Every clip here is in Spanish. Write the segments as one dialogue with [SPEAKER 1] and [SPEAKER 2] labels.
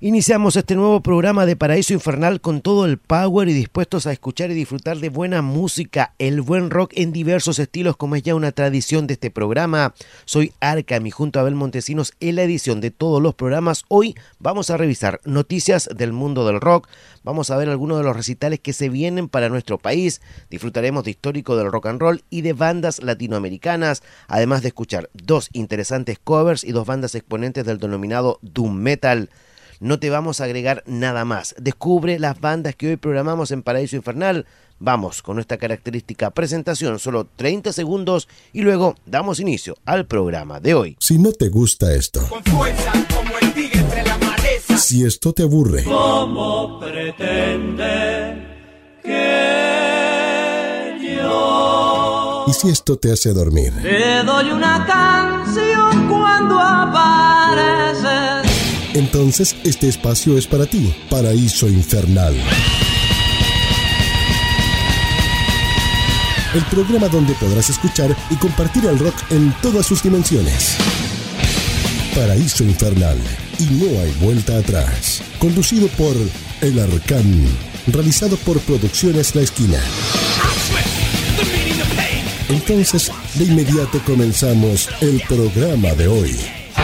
[SPEAKER 1] Iniciamos este nuevo programa de Paraíso Infernal con todo el power y dispuestos a escuchar y disfrutar de buena música, el buen rock en diversos estilos como es ya una tradición de este programa. Soy Arcam y junto a Abel Montesinos en la edición de todos los programas. Hoy vamos a revisar noticias del mundo del rock, vamos a ver algunos de los recitales que se vienen para nuestro país, disfrutaremos de histórico del rock and roll y de bandas latinoamericanas, además de escuchar dos interesantes covers y dos bandas exponentes del denominado Doom Metal. No te vamos a agregar nada más. Descubre las bandas que hoy programamos en Paraíso Infernal. Vamos con nuestra característica presentación, solo 30 segundos y luego damos inicio al programa de hoy.
[SPEAKER 2] Si no te gusta esto,
[SPEAKER 3] con fuerza como el tigre entre la maleza.
[SPEAKER 2] Si esto te aburre,
[SPEAKER 4] ¿cómo pretende que yo?
[SPEAKER 2] Y si esto te hace dormir,
[SPEAKER 4] Te doy una canción cuando apareces.
[SPEAKER 2] Entonces este espacio es para ti. Paraíso Infernal. El programa donde podrás escuchar y compartir el rock en todas sus dimensiones. Paraíso Infernal. Y no hay vuelta atrás. Conducido por El Arcán. Realizado por Producciones La Esquina. Entonces, de inmediato comenzamos el programa de hoy.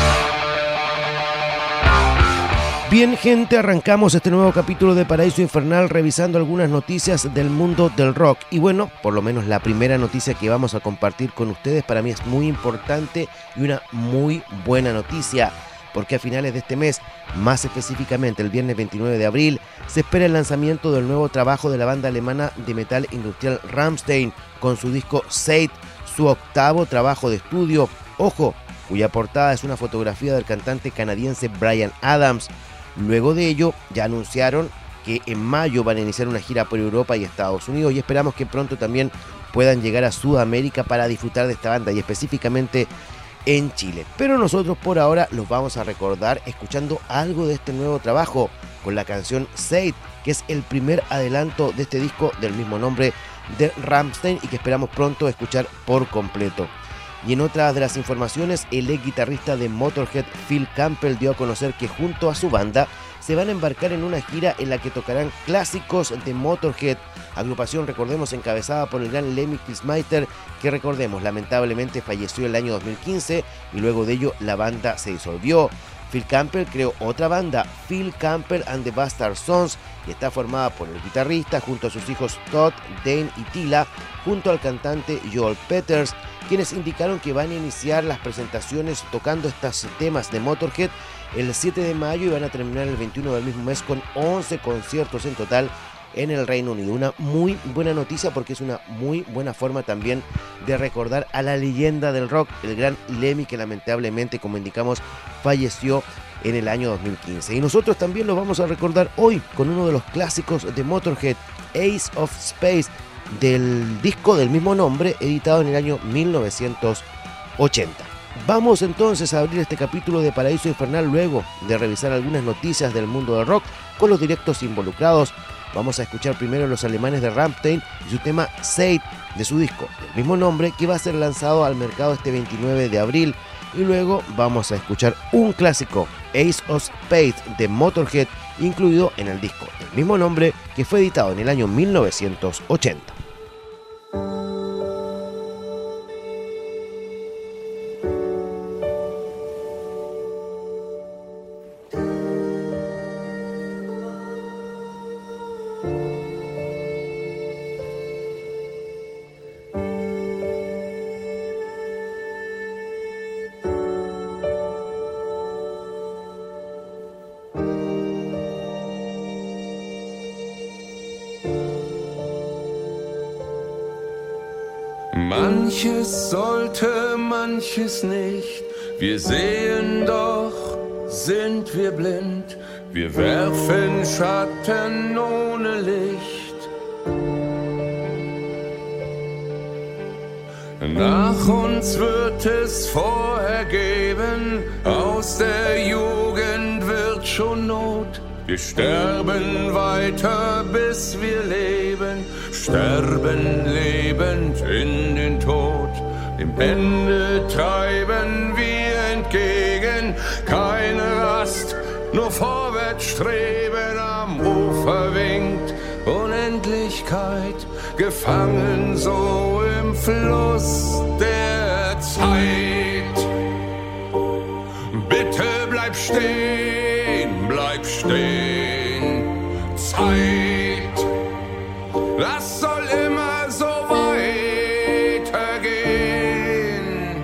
[SPEAKER 1] Bien, gente, arrancamos este nuevo capítulo de Paraíso Infernal revisando algunas noticias del mundo del rock. Y bueno, por lo menos la primera noticia que vamos a compartir con ustedes para mí es muy importante y una muy buena noticia, porque a finales de este mes, más específicamente el viernes 29 de abril, se espera el lanzamiento del nuevo trabajo de la banda alemana de metal industrial Rammstein con su disco Seid, su octavo trabajo de estudio, ojo, cuya portada es una fotografía del cantante canadiense Bryan Adams. Luego de ello, ya anunciaron que en mayo van a iniciar una gira por Europa y Estados Unidos y esperamos que pronto también puedan llegar a Sudamérica para disfrutar de esta banda y específicamente en Chile. Pero nosotros por ahora los vamos a recordar escuchando algo de este nuevo trabajo con la canción Seid, que es el primer adelanto de este disco del mismo nombre de Rammstein y que esperamos pronto escuchar por completo. Y en otra de las informaciones, el ex guitarrista de Motorhead, Phil Campbell, dio a conocer que junto a su banda se van a embarcar en una gira en la que tocarán clásicos de Motorhead, agrupación, recordemos, encabezada por el gran Lemmy Kilmister, que recordemos, lamentablemente falleció el año 2015 y luego de ello la banda se disolvió. Phil Campbell creó otra banda, Phil Campbell and the Bastard Sons, y está formada por el guitarrista junto a sus hijos Todd, Dane y Tila, junto al cantante Joel Peters, quienes indicaron que van a iniciar las presentaciones tocando estos temas de Motorhead el 7 de mayo y van a terminar el 21 del mismo mes con 11 conciertos en total en el Reino Unido. Una muy buena noticia porque es una muy buena forma también de recordar a la leyenda del rock, el gran Lemmy, que lamentablemente, como indicamos, falleció en el año 2015. Y nosotros también lo vamos a recordar hoy con uno de los clásicos de Motorhead, Ace of Space, del disco del mismo nombre, editado en el año 1980. Vamos entonces a abrir este capítulo de Paraíso Infernal luego de revisar algunas noticias del mundo del rock con los directos involucrados. Vamos a escuchar primero a los alemanes de Rammstein y su tema Seid de su disco del mismo nombre, que va a ser lanzado al mercado este 29 de abril. Y luego vamos a escuchar un clásico, Ace of Spades de Motorhead, incluido en el disco del mismo nombre que fue editado en el año 1980.
[SPEAKER 5] Manches sollte, manches nicht. Wir sehen doch, sind wir blind. Wir werfen Schatten ohne Licht. Nach uns wird es vorher geben, aus der Jugend wird schon Not. Wir sterben weiter, bis wir leben, sterben lebend in den Tod. Dem Ende treiben wir entgegen, keine Rast, nur vorwärts Streben am Ufer winkt, Unendlichkeit gefangen so im Fluss der Zeit. Bitte bleib stehen, Zeit, das soll immer so weitergehen.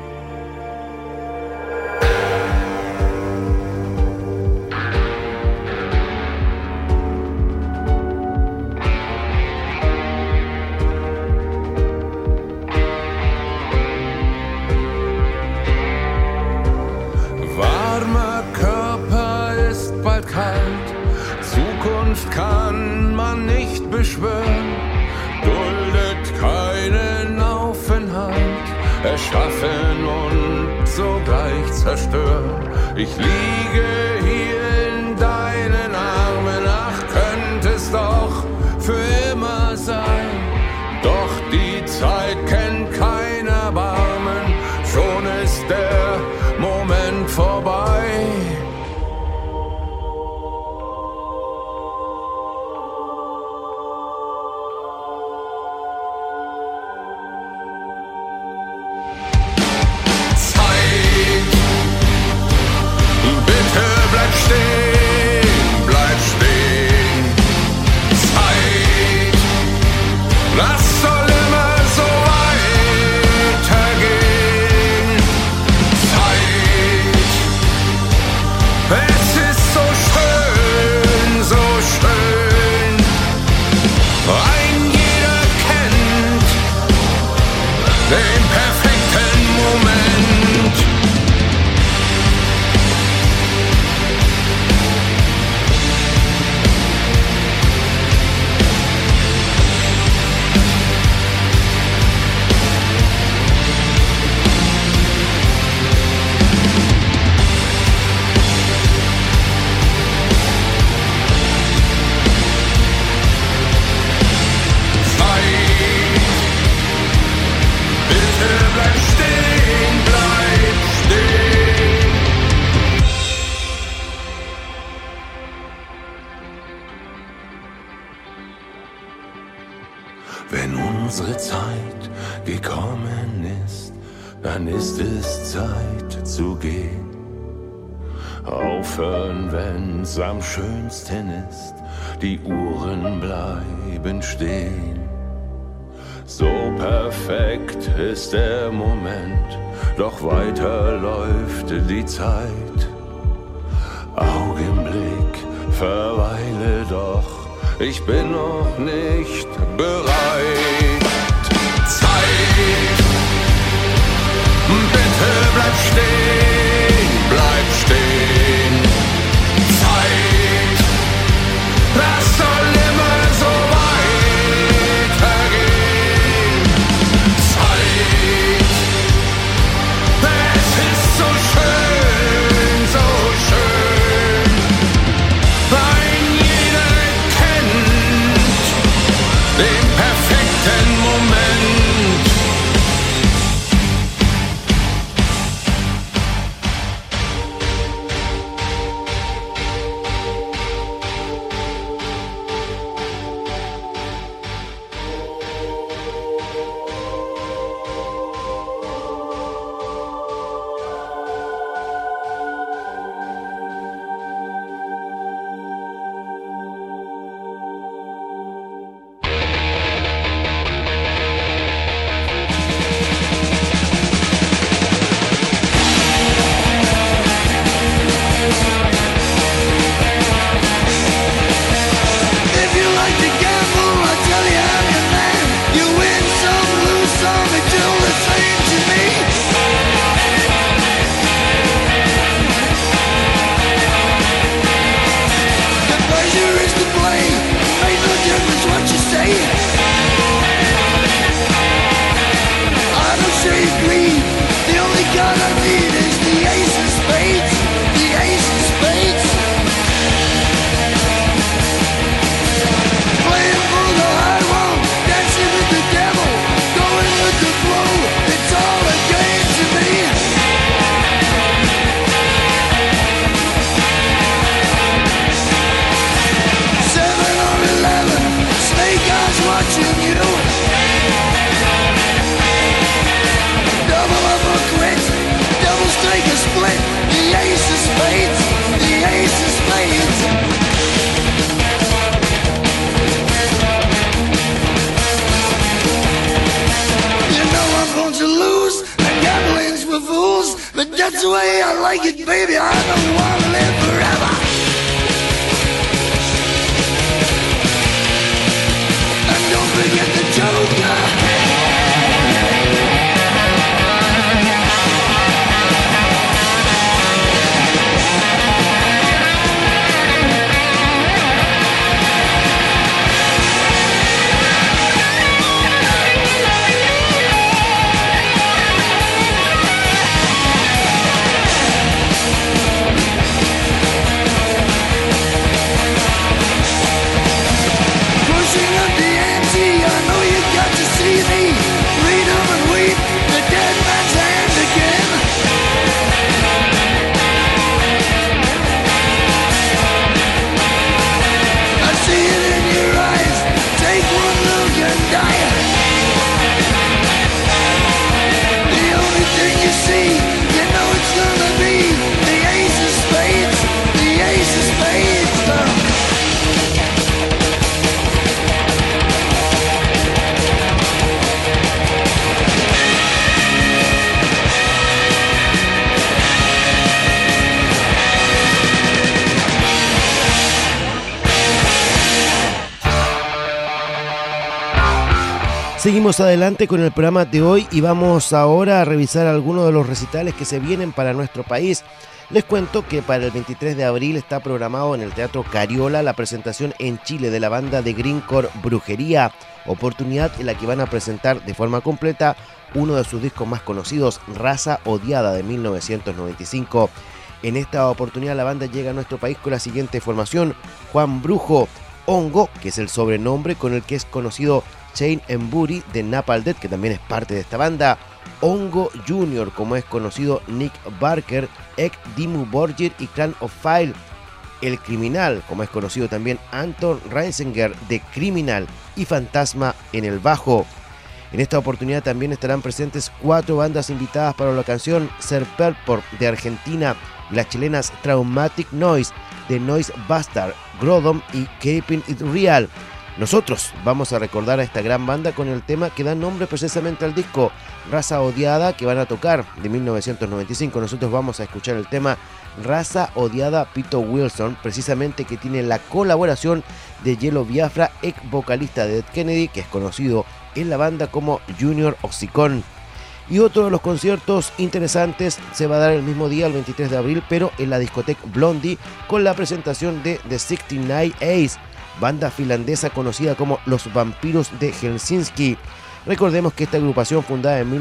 [SPEAKER 5] Warmer Körper ist bald kalt, Zukunft kann man nicht beschwören, duldet keinen Aufenthalt, erschaffen und sogleich zerstören. Ich liege hier in deinen Armen, ach, könnte es doch für immer sein. Doch die Zeit kennt kein Erbarmen, schon ist der Moment vorbei. Bleib stehen, Zeit, das soll immer so weitergehen. Zeit, es ist so schön, ein jeder kennt den perfekten Moment. Wenn unsere Zeit gekommen ist, dann ist es Zeit zu gehen. Aufhören, wenn's am schönsten ist, die Uhren bleiben stehen. So perfekt ist der Moment, doch weiter läuft die Zeit. Augenblick, verweile doch, ich bin noch nicht bereit. Zeit, bitte bleib stehen, Zeit, das soll immer so weitergehen. Zeit, es ist so schön, ein jeder kennt den perfekten Moment.
[SPEAKER 6] the way I like it, baby. I don't want to live forever. And don't forget the Joker.
[SPEAKER 1] Seguimos adelante con el programa de hoy y vamos ahora a revisar algunos de los recitales que se vienen para nuestro país. Les cuento que para el 23 de abril está programado en el Teatro Cariola la presentación en Chile de la banda de grindcore Brujería, oportunidad en la que van a presentar de forma completa uno de sus discos más conocidos, Raza Odiada, de 1995. En esta oportunidad la banda llega a nuestro país con la siguiente formación: Juan Brujo, Hongo, que es el sobrenombre con el que es conocido Shane Embury de Napalm Death, que también es parte de esta banda; Hongo Jr., como es conocido Nick Barker, Ek Dimmu Borgir y Clan of Fire; El Criminal, como es conocido también Anton Reisinger de Criminal; y Fantasma en el bajo. En esta oportunidad también estarán presentes 4 bandas invitadas para la canción: Ser Purpur de Argentina, y las chilenas Traumatic Noise de Noise Bastard, Grodom y Keeping It Real. Nosotros vamos a recordar a esta gran banda con el tema que da nombre precisamente al disco, Raza Odiada, que van a tocar, de 1995. Nosotros vamos a escuchar el tema Raza Odiada Pito Wilson, precisamente, que tiene la colaboración de Yellow Biafra, ex vocalista de Dead Kennedy, que es conocido en la banda como Junior Oxycontin. Y otro de los conciertos interesantes se va a dar el mismo día, el 23 de abril, pero en la discoteca Blondie, con la presentación de The 69 Ace, banda finlandesa conocida como Los Vampiros de Helsinki. Recordemos que esta agrupación, fundada en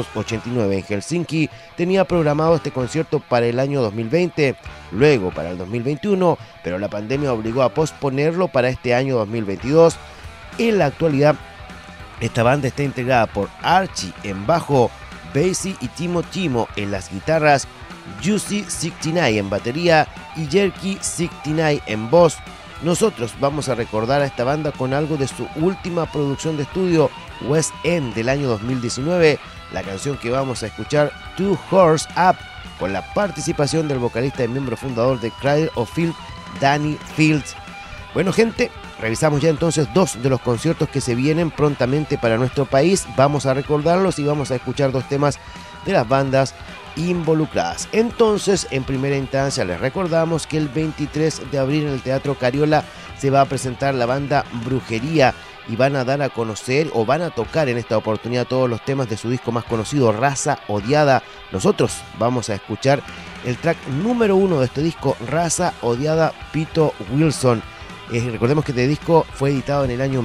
[SPEAKER 1] 1989 en Helsinki, tenía programado este concierto para el año 2020, luego para el 2021, pero la pandemia obligó a posponerlo para este año 2022. En la actualidad, esta banda está integrada por Archie en bajo, Basie y Timo Timo en las guitarras, Juicy 69 en batería y Jerky 69 en voz. Nosotros vamos a recordar a esta banda con algo de su última producción de estudio, West End, del año 2019, la canción que vamos a escuchar, Two Horse Up, con la participación del vocalista y miembro fundador de Cradle of Filth, Danny Fields. Bueno, gente, revisamos ya entonces 2 de los conciertos que se vienen prontamente para nuestro país. Vamos a recordarlos y vamos a escuchar 2 temas de las bandas involucradas. Entonces, en primera instancia les recordamos que el 23 de abril en el Teatro Cariola se va a presentar la banda Brujería y van a dar a conocer o van a tocar en esta oportunidad todos los temas de su disco más conocido, Raza Odiada. Nosotros vamos a escuchar el track número 1 de este disco, Raza Odiada Pito Wilson. Recordemos que este disco fue editado en el año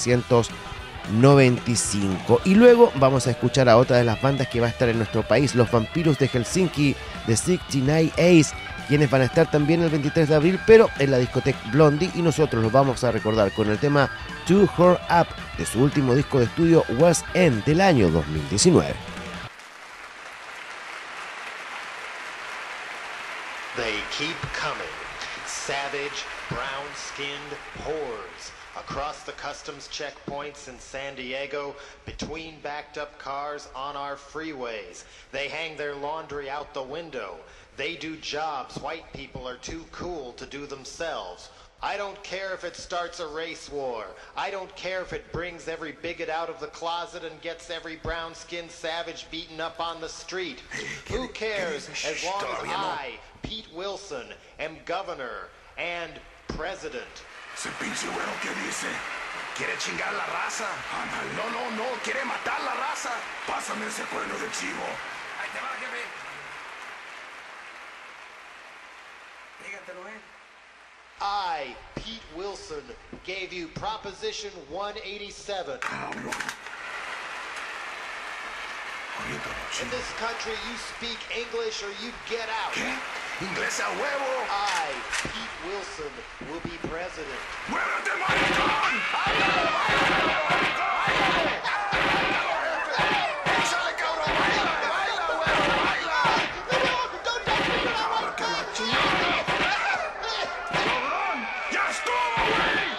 [SPEAKER 1] 1995. Y luego vamos a escuchar a otra de las bandas que va a estar en nuestro país, Los Vampiros de Helsinki, The 69 Ace, quienes van a estar también el 23 de abril, pero en la discoteca Blondie, y nosotros los vamos a recordar con el tema Two Horse Up de su último disco de estudio, West End, del año 2019.
[SPEAKER 7] They keep coming, savage, brown-skinned hordes across the customs checkpoints in San Diego, between backed-up cars on our freeways. They hang their laundry out the window. They do jobs white people are too cool to do themselves. I don't care if it starts a race war. I don't care if it brings every bigot out of the closet and gets every brown-skinned savage beaten up on the street. Who cares as long as I, Pete Wilson, am governor and president?
[SPEAKER 6] Ese pinche güero que dice, quiere chingar la raza. No, quiere matar la raza. Pásame ese cuerno de chivo. Ahí te va, jefe. Dígatelo,
[SPEAKER 7] I, Pete Wilson, gave you Proposition 187. In this country, you speak English or you get out.
[SPEAKER 6] ¿Qué? Inglés a huevo.
[SPEAKER 7] I, Pete Wilson, will be president.
[SPEAKER 6] ¡Muévete, maricón! ¡Échale, cabrón! ¡Baila, güero! ¡Baila! ¡Cabrón, que la chingada! ¡Cabrón! ¡Ya estuvo, güey!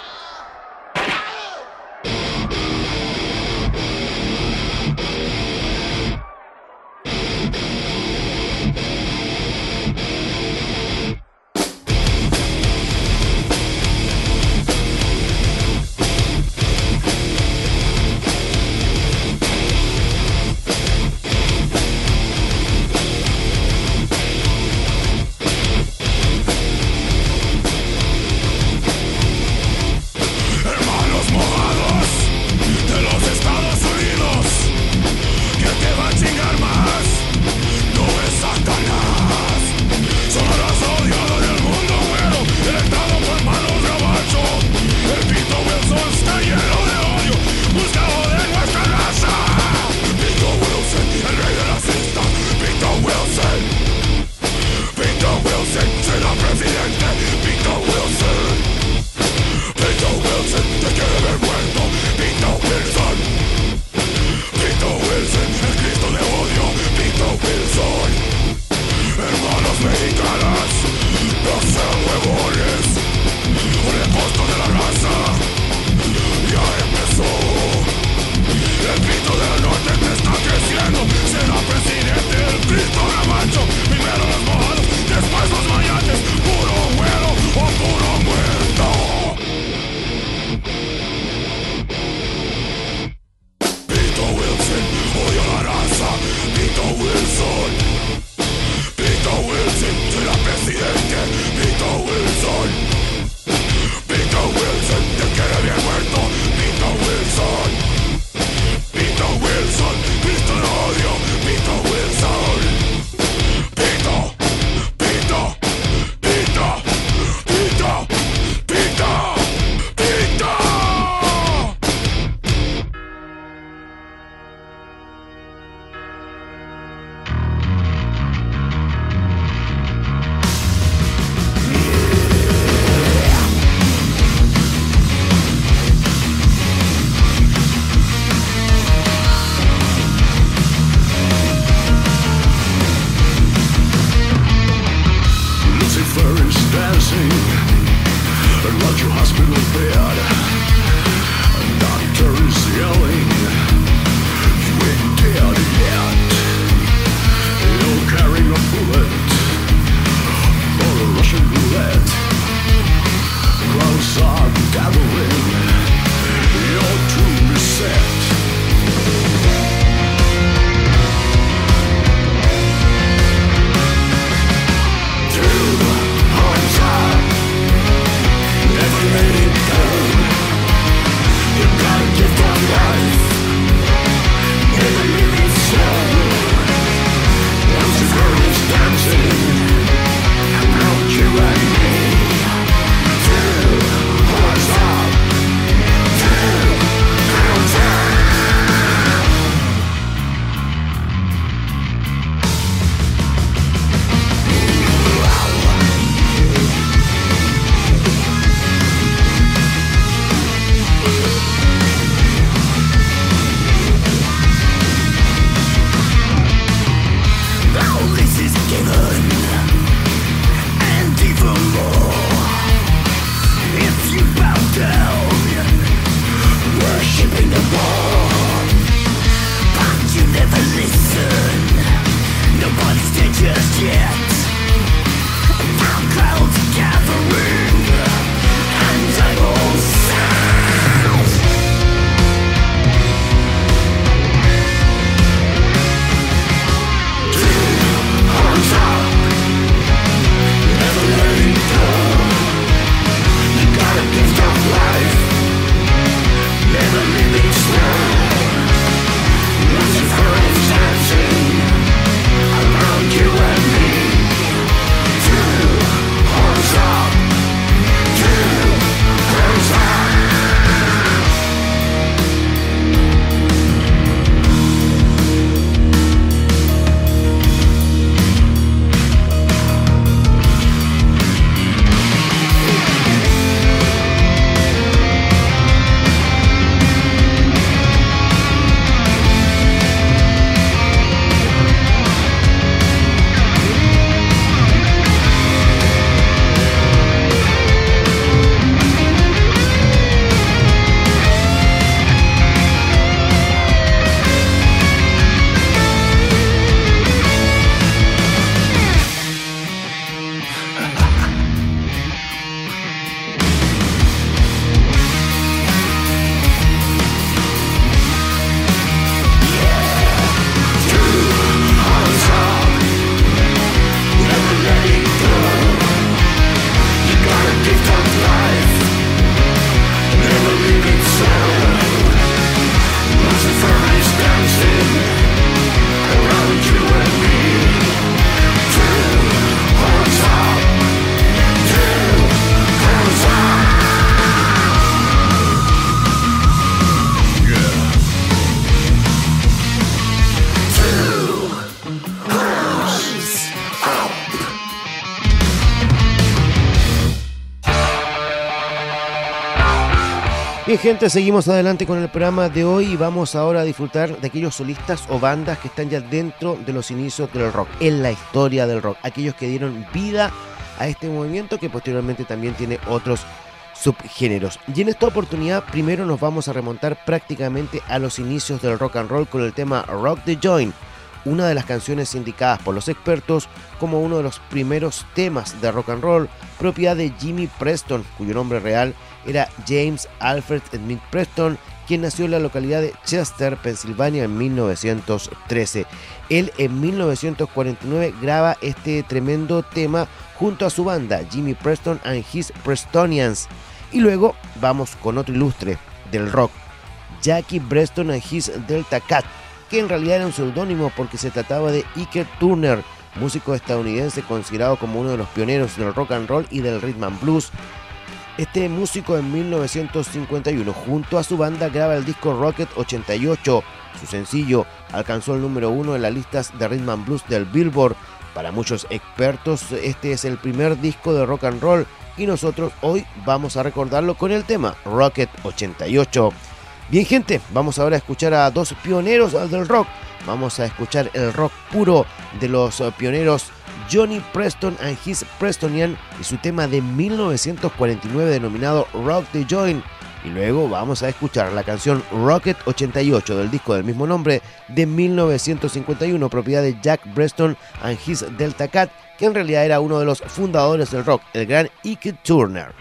[SPEAKER 1] Bien, gente, seguimos adelante con el programa de hoy y vamos ahora a disfrutar de aquellos solistas o bandas que están ya dentro de los inicios del rock, en la historia del rock, aquellos que dieron vida a este movimiento que posteriormente también tiene otros subgéneros. Y en esta oportunidad primero nos vamos a remontar prácticamente a los inicios del rock and roll con el tema Rock the Joint, una de las canciones indicadas por los expertos como uno de los primeros temas de rock and roll, propiedad de Jimmy Preston, cuyo nombre real era James Alfred Smith Preston, quien nació en la localidad de Chester, Pensilvania, en 1913. Él en 1949 graba este tremendo tema junto a su banda, Jimmy Preston and His Prestonians. Y luego vamos con otro ilustre del rock, Jackie Preston and His Delta Cat, que en realidad era un seudónimo porque se trataba de Ike Turner, músico estadounidense considerado como uno de los pioneros del rock and roll y del rhythm and blues. Este músico en 1951 junto a su banda graba el disco Rocket 88. Su sencillo alcanzó el número 1 en las listas de rhythm and blues del Billboard. Para muchos expertos este es el primer disco de rock and roll y nosotros hoy vamos a recordarlo con el tema Rocket 88. Bien, gente, vamos ahora a escuchar a dos pioneros del rock. Vamos a escuchar el rock puro de los pioneros Johnny Preston and His Prestonian y su tema de 1949 denominado Rock the Joint. Y luego vamos a escuchar la canción Rocket 88 del disco del mismo nombre de 1951, propiedad de Jack Preston and His Delta Cat, que en realidad era uno de los fundadores del rock, el gran Ike Turner.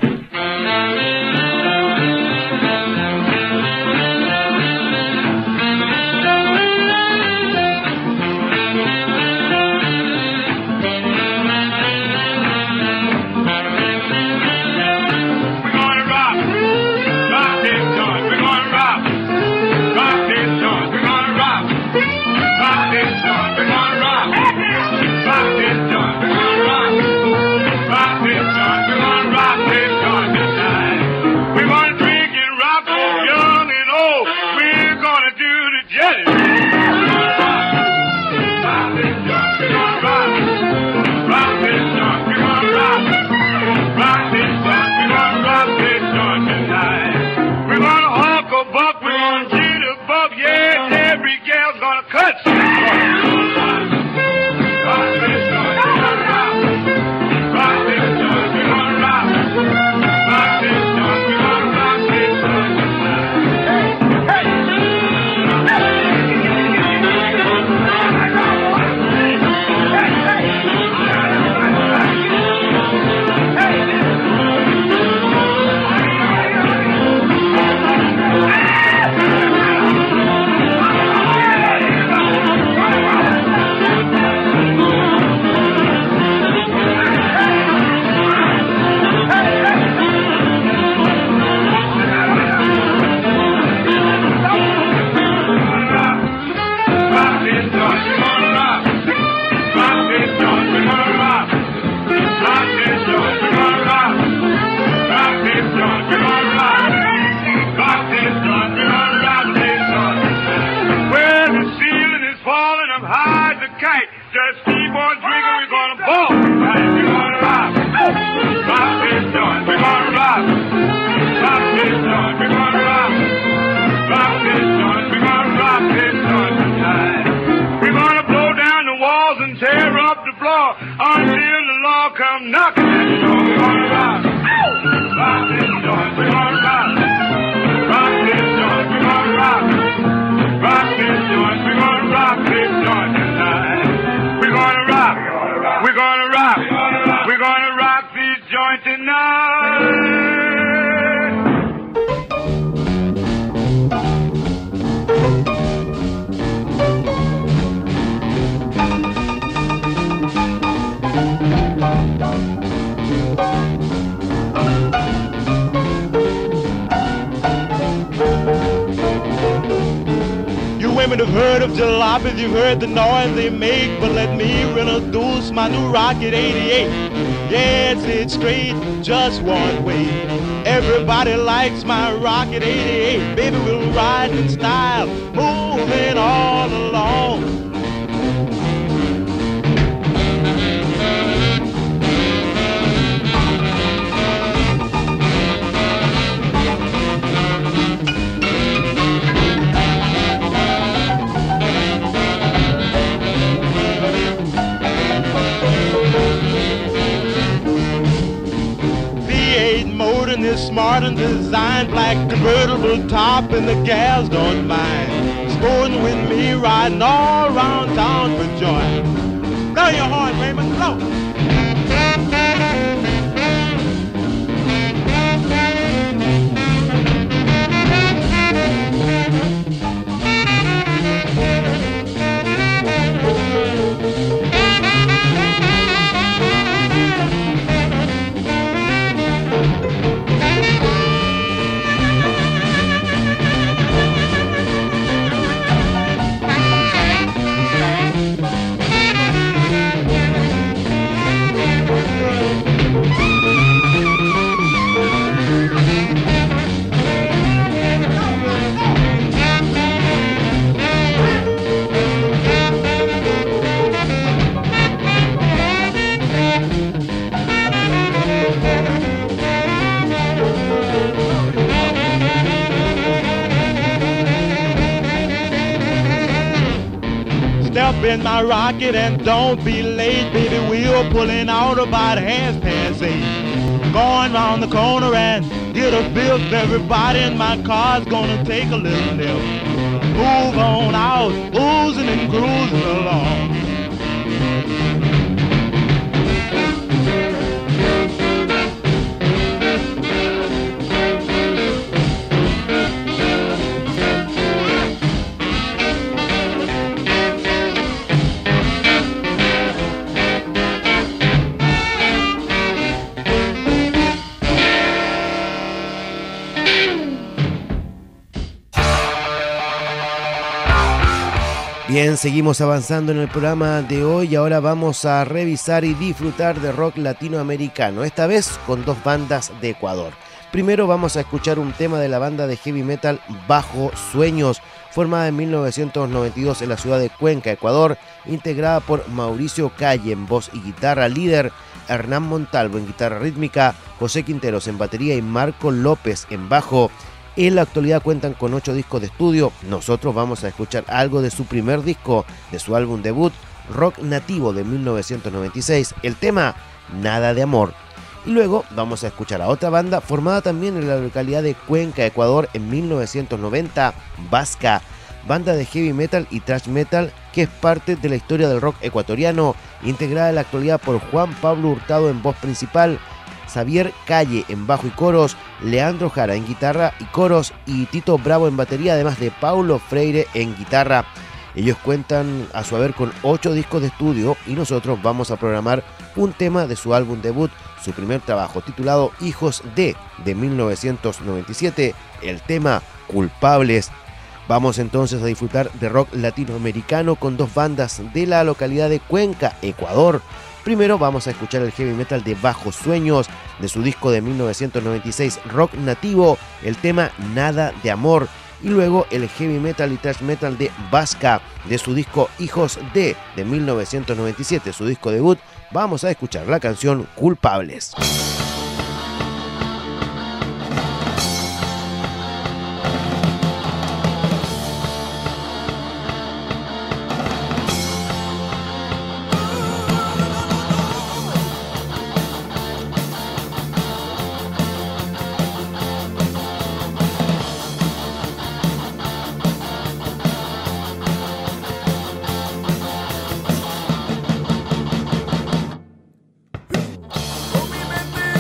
[SPEAKER 8] Women have heard of jalopies, you've heard the noise they make, but let me introduce my new Rocket 88. Yes, it's straight, just one way. Everybody likes my Rocket 88. Baby, we'll ride in style, moving all along. in this smart and designed black convertible top, and the gals don't mind sporting with me, riding all around town for joy. Blow your horn, Raymond, blow. Step in my rocket and don't be late, baby. We're pulling out about 8:30. Going round the corner and get a fifth. Everybody in my car's gonna take a little nip. Move on out, oozing and cruising along.
[SPEAKER 1] Bien, seguimos avanzando en el programa de hoy y ahora vamos a revisar y disfrutar de rock latinoamericano, esta vez con dos bandas de Ecuador. Primero vamos a escuchar un tema de la banda de heavy metal Bajo Sueños, formada en 1992 en la ciudad de Cuenca, Ecuador, integrada por Mauricio Calle en voz y guitarra líder, Hernán Montalvo en guitarra rítmica, José Quinteros en batería y Marco López en bajo. En la actualidad cuentan con 8 discos de estudio. Nosotros vamos a escuchar algo de su primer disco, de su álbum debut, Rock Nativo de 1996, el tema Nada de Amor. Y luego vamos a escuchar a otra banda formada también en la localidad de Cuenca, Ecuador, en 1990, Vasca, banda de heavy metal y thrash metal que es parte de la historia del rock ecuatoriano, integrada en la actualidad por Juan Pablo Hurtado en voz principal, Xavier Calle en bajo y coros, Leandro Jara en guitarra y coros y Tito Bravo en batería, además de Paulo Freire en guitarra. Ellos cuentan a su haber con 8 discos de estudio y nosotros vamos a programar un tema de su álbum debut, su primer trabajo titulado Hijos de 1997, el tema Culpables. Vamos entonces a disfrutar de rock latinoamericano con dos bandas de la localidad de Cuenca, Ecuador. Primero vamos a escuchar el heavy metal de Bajo Sueños, de su disco de 1996 Rock Nativo, el tema Nada de Amor, y luego el heavy metal y thrash metal de Vasca, de su disco Hijos de 1997, su disco debut. Vamos a escuchar la canción Culpables.
[SPEAKER 6] Con mi mente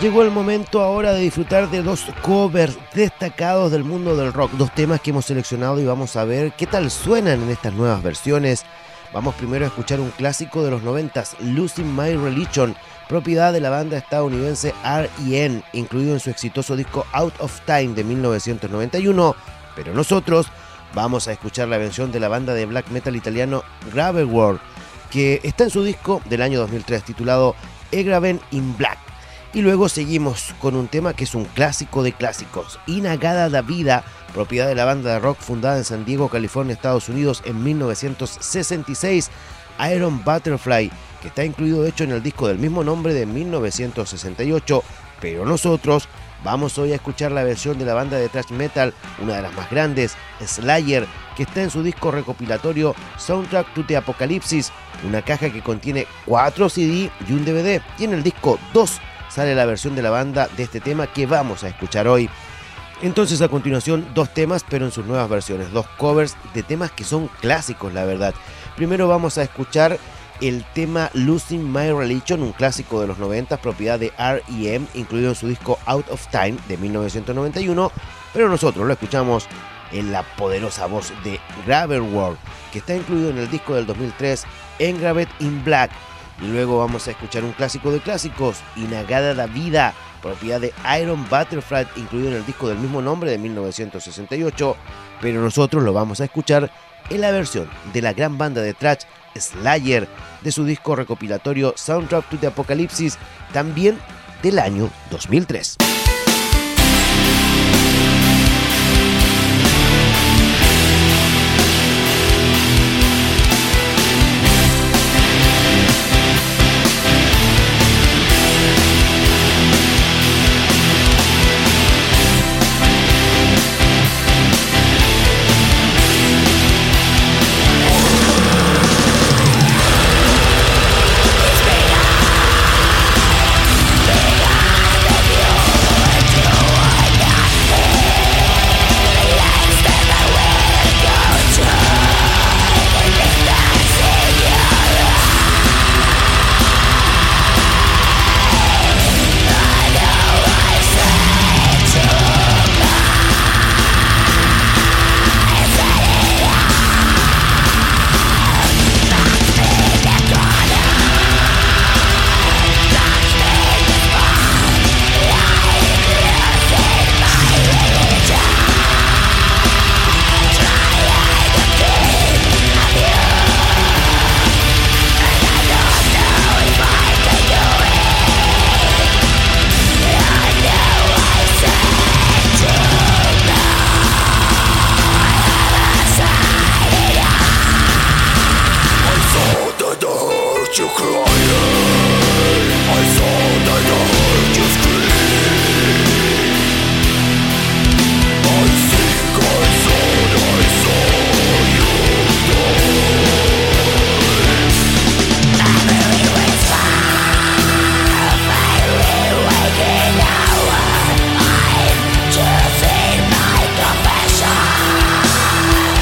[SPEAKER 1] Llegó el momento ahora de disfrutar de dos covers destacados del mundo del rock, dos temas que hemos seleccionado y vamos a ver qué tal suenan en estas nuevas versiones. Vamos primero a escuchar un clásico de los 90s, Losing My Religion, propiedad de la banda estadounidense R.E.M., incluido en su exitoso disco Out of Time de 1991, pero nosotros vamos a escuchar la versión de la banda de black metal italiano Graveworld, que está en su disco del año 2003 titulado Egraven in Black. Y luego seguimos con un tema que es un clásico de clásicos, Inagada da Vida, propiedad de la banda de rock fundada en San Diego, California, Estados Unidos en 1966, Iron Butterfly, que está incluido de hecho en el disco del mismo nombre de 1968, pero nosotros vamos hoy a escuchar la versión de la banda de thrash metal, una de las más grandes, Slayer, que está en su disco recopilatorio Soundtrack to the Apocalypse, una caja que contiene 4 CD y un DVD, y en el disco 2 sale la versión de la banda de este tema que vamos a escuchar hoy. Entonces a continuación dos temas pero en sus nuevas versiones, dos covers de temas que son clásicos la verdad. Primero vamos a escuchar el tema Losing My Religion, un clásico de los 90, propiedad de R.E.M., incluido en su disco Out of Time de 1991, pero nosotros lo escuchamos en la poderosa voz de Graveworld, que está incluido en el disco del 2003 Engraved in Black. Y luego vamos a escuchar un clásico de clásicos, Inagada da Vida, propiedad de Iron Butterfly, incluido en el disco del mismo nombre de 1968, pero nosotros lo vamos a escuchar en la versión de la gran banda de thrash Slayer, de su disco recopilatorio Soundtrack to the Apocalypse, también del año 2003.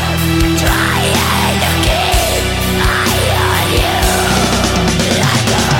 [SPEAKER 9] Like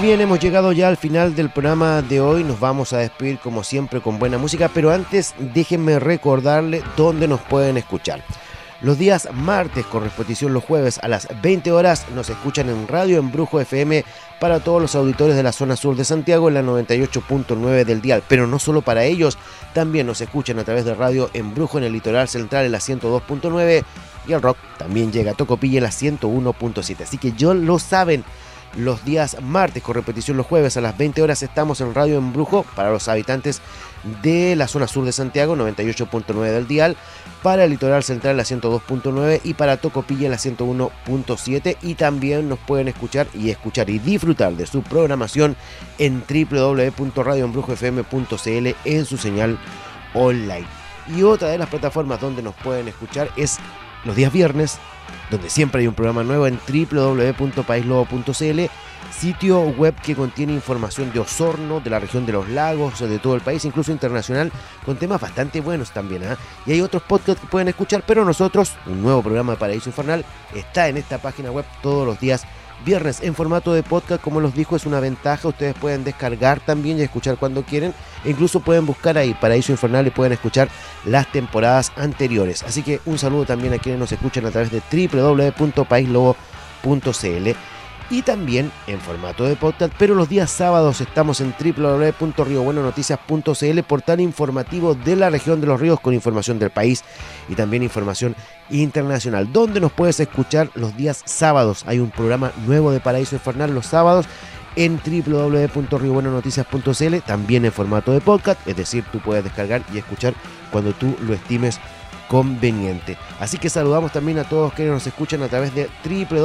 [SPEAKER 1] bien, hemos llegado ya al final del programa de hoy. Nos vamos a despedir como siempre con buena música, pero antes déjenme recordarle dónde nos pueden escuchar. Los días martes, con repetición los jueves a las 20 horas, nos escuchan en Radio Embrujo FM para todos los auditores de la zona sur de Santiago en la 98.9 del dial. Pero no solo para ellos, también nos escuchan a través de Radio Embrujo en el litoral central en la 102.9 y el rock también llega a Tocopilla en la 101.7. Así que ya lo saben. Los días martes, con repetición los jueves a las 20 horas, estamos en Radio Embrujo para los habitantes de la zona sur de Santiago, 98.9 del dial, para el litoral central la 102.9 y para Tocopilla la 101.7. Y también nos pueden escuchar y disfrutar de su programación en www.radioembrujofm.cl en su señal online. Y otra de las plataformas donde nos pueden escuchar es los días viernes, donde siempre hay un programa nuevo en www.paislobo.cl, sitio web que contiene información de Osorno, de la región de los lagos, de todo el país, incluso internacional, con temas bastante buenos también, ¿eh? Y hay otros podcasts que pueden escuchar, pero nosotros, un nuevo programa de Paraíso Infernal, está en esta página web todos los días viernes en formato de podcast. Como los dijo, es una ventaja, ustedes pueden descargar también y escuchar cuando quieren, e incluso pueden buscar ahí Paraíso Infernal y pueden escuchar las temporadas anteriores. Así que un saludo también a quienes nos escuchan a través de www.paislobo.cl y también en formato de podcast, pero los días sábados estamos en www.riobuenonoticias.cl, portal informativo de la región de los ríos con información del país y también información internacional. ¿Dónde nos puedes escuchar los días sábados? Hay un programa nuevo de Paraíso Infernal los sábados en www.riobuenonoticias.cl, también en formato de podcast, es decir, tú puedes descargar y escuchar cuando tú lo estimes conveniente. Así que saludamos también a todos quienes nos escuchan a través de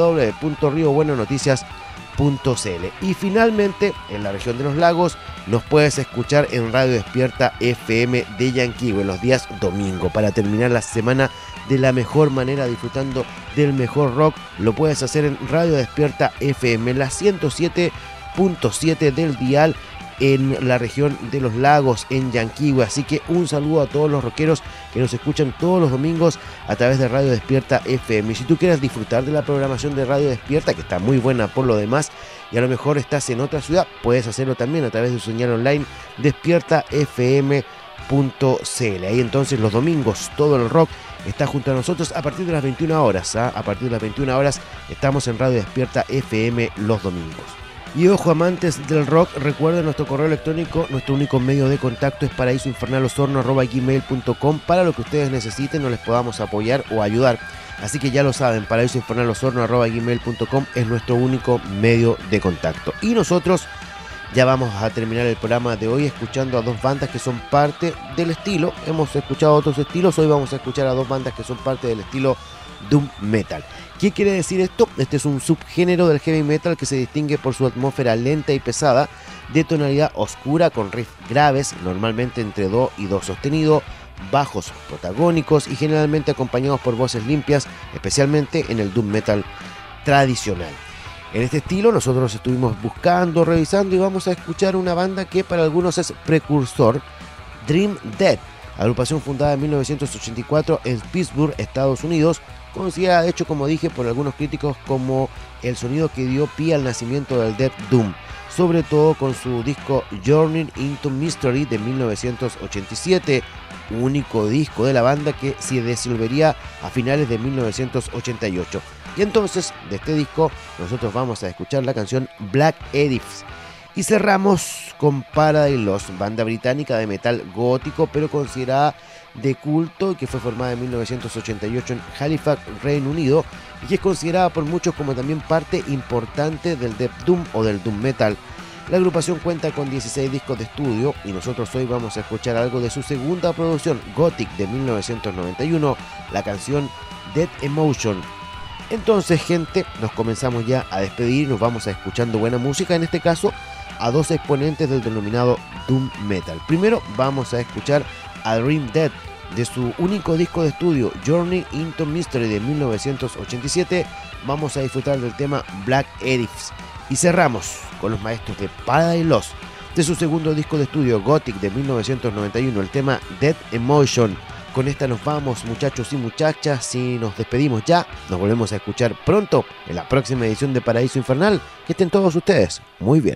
[SPEAKER 1] www.riobuenonoticias.cl. Y finalmente, en la región de los lagos, nos puedes escuchar en Radio Despierta FM de Yanquihue en los días domingo, para terminar la semana de la mejor manera, disfrutando del mejor rock. Lo puedes hacer en Radio Despierta FM, la 107.7 del dial, en la región de los lagos, en Yanquihue. Así que un saludo a todos los rockeros que nos escuchan todos los domingos a través de Radio Despierta FM. Y si tú quieres disfrutar de la programación de Radio Despierta, que está muy buena por lo demás, y a lo mejor estás en otra ciudad, puedes hacerlo también a través de su señal online despiertafm.cl. Ahí entonces los domingos todo el rock está junto a nosotros a partir de las 21 horas. A partir de las 21 horas estamos en Radio Despierta FM los domingos. Y ojo, amantes del rock, recuerden nuestro correo electrónico, nuestro único medio de contacto es paraísoinfernalosorno@gmail.com, para lo que ustedes necesiten o les podamos apoyar o ayudar. Así que ya lo saben, paraísoinfernalosorno@gmail.com es nuestro único medio de contacto. Y nosotros ya vamos a terminar el programa de hoy escuchando a dos bandas que son parte del estilo. Hemos escuchado otros estilos, hoy vamos a escuchar a dos bandas que son parte del estilo Doom Metal. ¿Qué quiere decir esto? Este es un subgénero del heavy metal que se distingue por su atmósfera lenta y pesada, de tonalidad oscura con riffs graves, normalmente entre do y do sostenido, bajos protagónicos y generalmente acompañados por voces limpias, especialmente en el Doom Metal tradicional. En este estilo nosotros estuvimos buscando, revisando y vamos a escuchar una banda que para algunos es precursor, Dream Dead, agrupación fundada en 1984 en Pittsburgh, Estados Unidos, considerada de hecho, como dije, por algunos críticos como el sonido que dio pie al nacimiento del Death Doom, sobre todo con su disco Journey into Mystery de 1987, único disco de la banda que se disolvería a finales de 1988. Y entonces, de este disco, nosotros vamos a escuchar la canción Black Edifice. Y cerramos con Paradise Lost, banda británica de metal gótico, pero considerada de culto, que fue formada en 1988 en Halifax, Reino Unido, y que es considerada por muchos como también parte importante del Death Doom o del Doom Metal. La agrupación cuenta con 16 discos de estudio y nosotros hoy vamos a escuchar algo de su segunda producción, Gothic, de 1991, la canción Dead Emotion. Entonces, gente, nos comenzamos ya a despedir, nos vamos a escuchando buena música, en este caso a dos exponentes del denominado Doom Metal. Primero vamos a escuchar a Dream Dead de su único disco de estudio Journey into Mystery de 1987. Vamos a disfrutar del tema Black Edifice y cerramos con los maestros de Paradise Lost de su segundo disco de estudio Gothic de 1991, el tema Dead Emotion, Con esta nos vamos, muchachos y muchachas, y nos despedimos ya. Nos volvemos a escuchar pronto en la próxima edición de Paraíso Infernal. Que estén todos ustedes muy bien.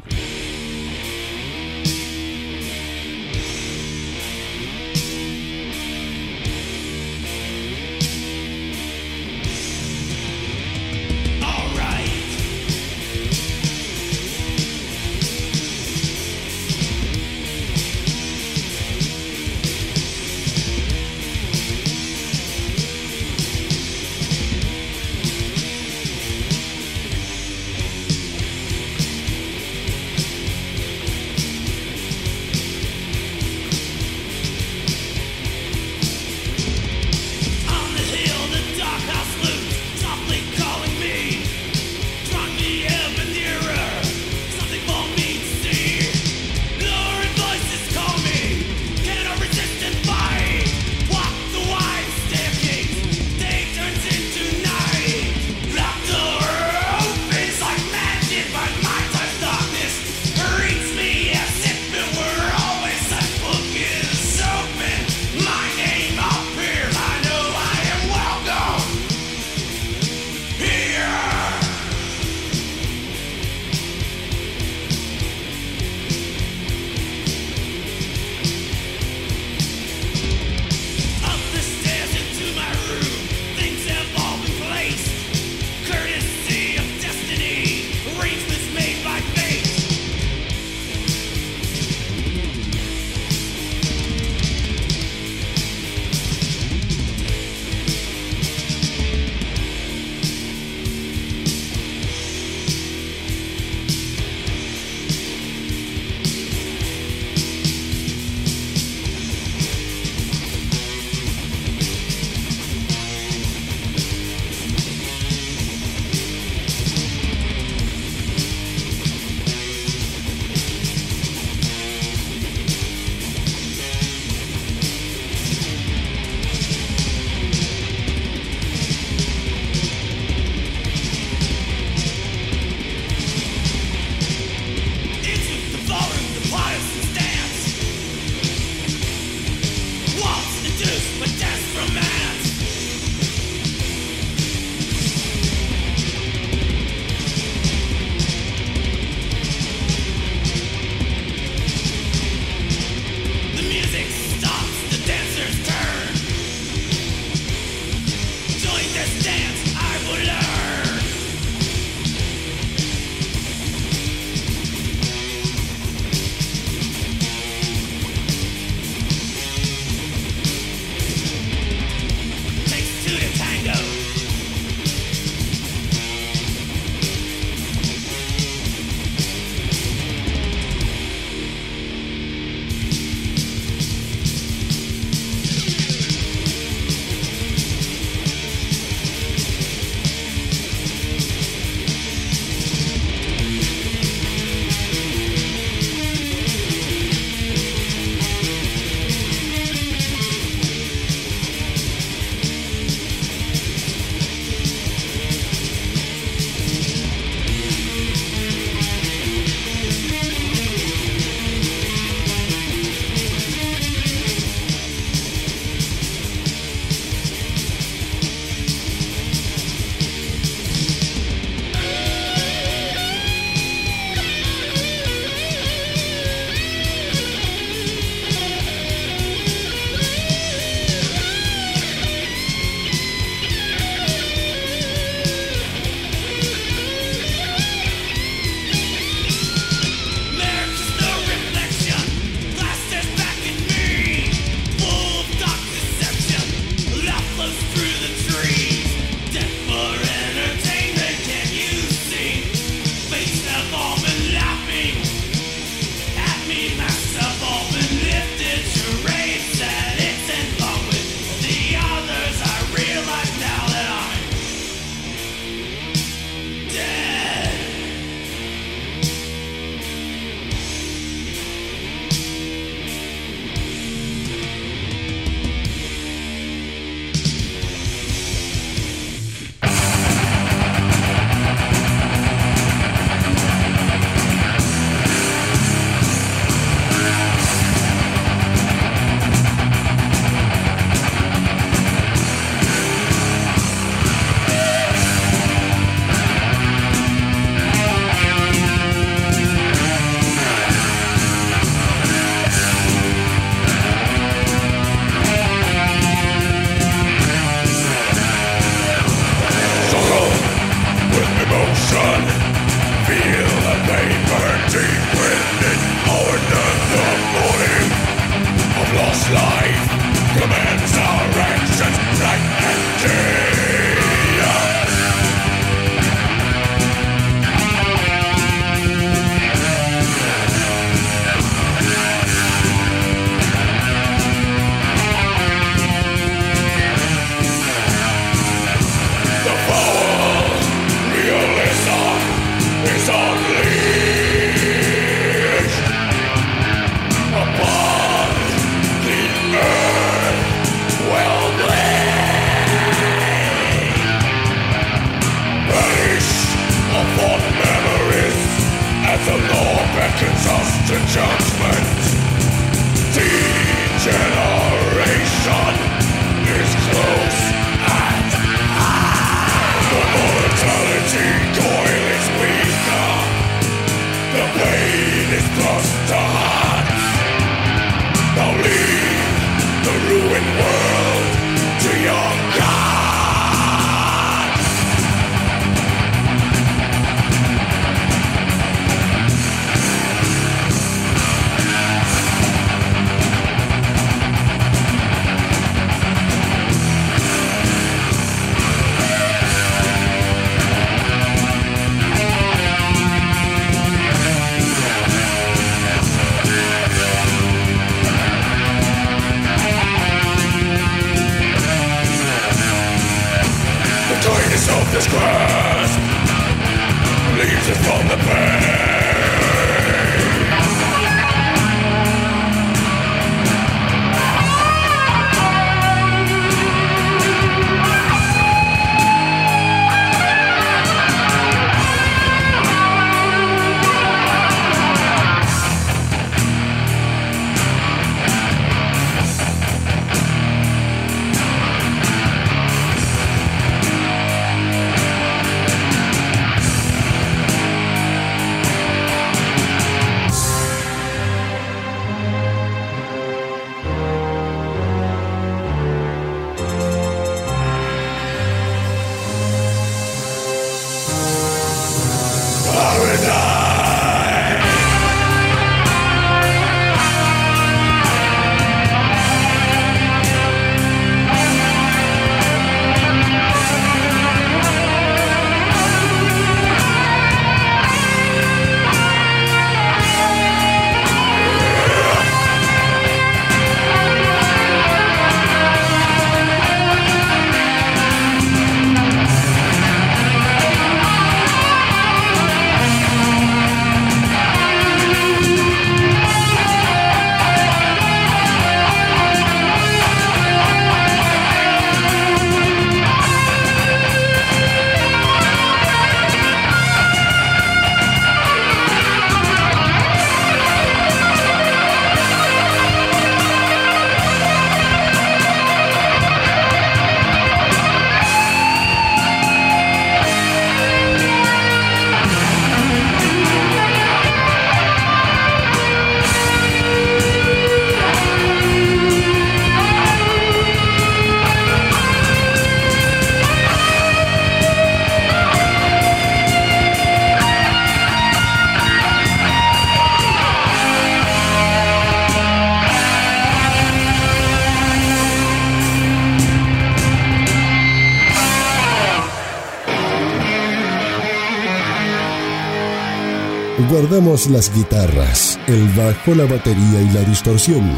[SPEAKER 2] Guardamos las guitarras, el bajo, la batería y la distorsión.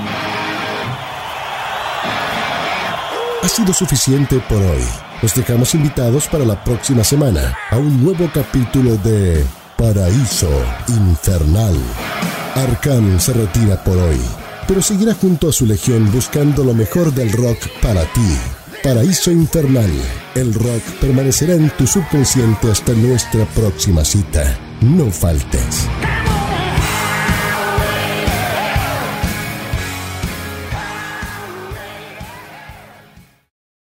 [SPEAKER 2] Ha sido suficiente por hoy. Los dejamos invitados para la próxima semana a un nuevo capítulo de Paraíso Infernal. Arkham se retira por hoy, pero seguirá junto a su legión buscando lo mejor del rock para ti. Paraíso Infernal. El rock permanecerá en tu subconsciente hasta nuestra próxima cita. No faltes.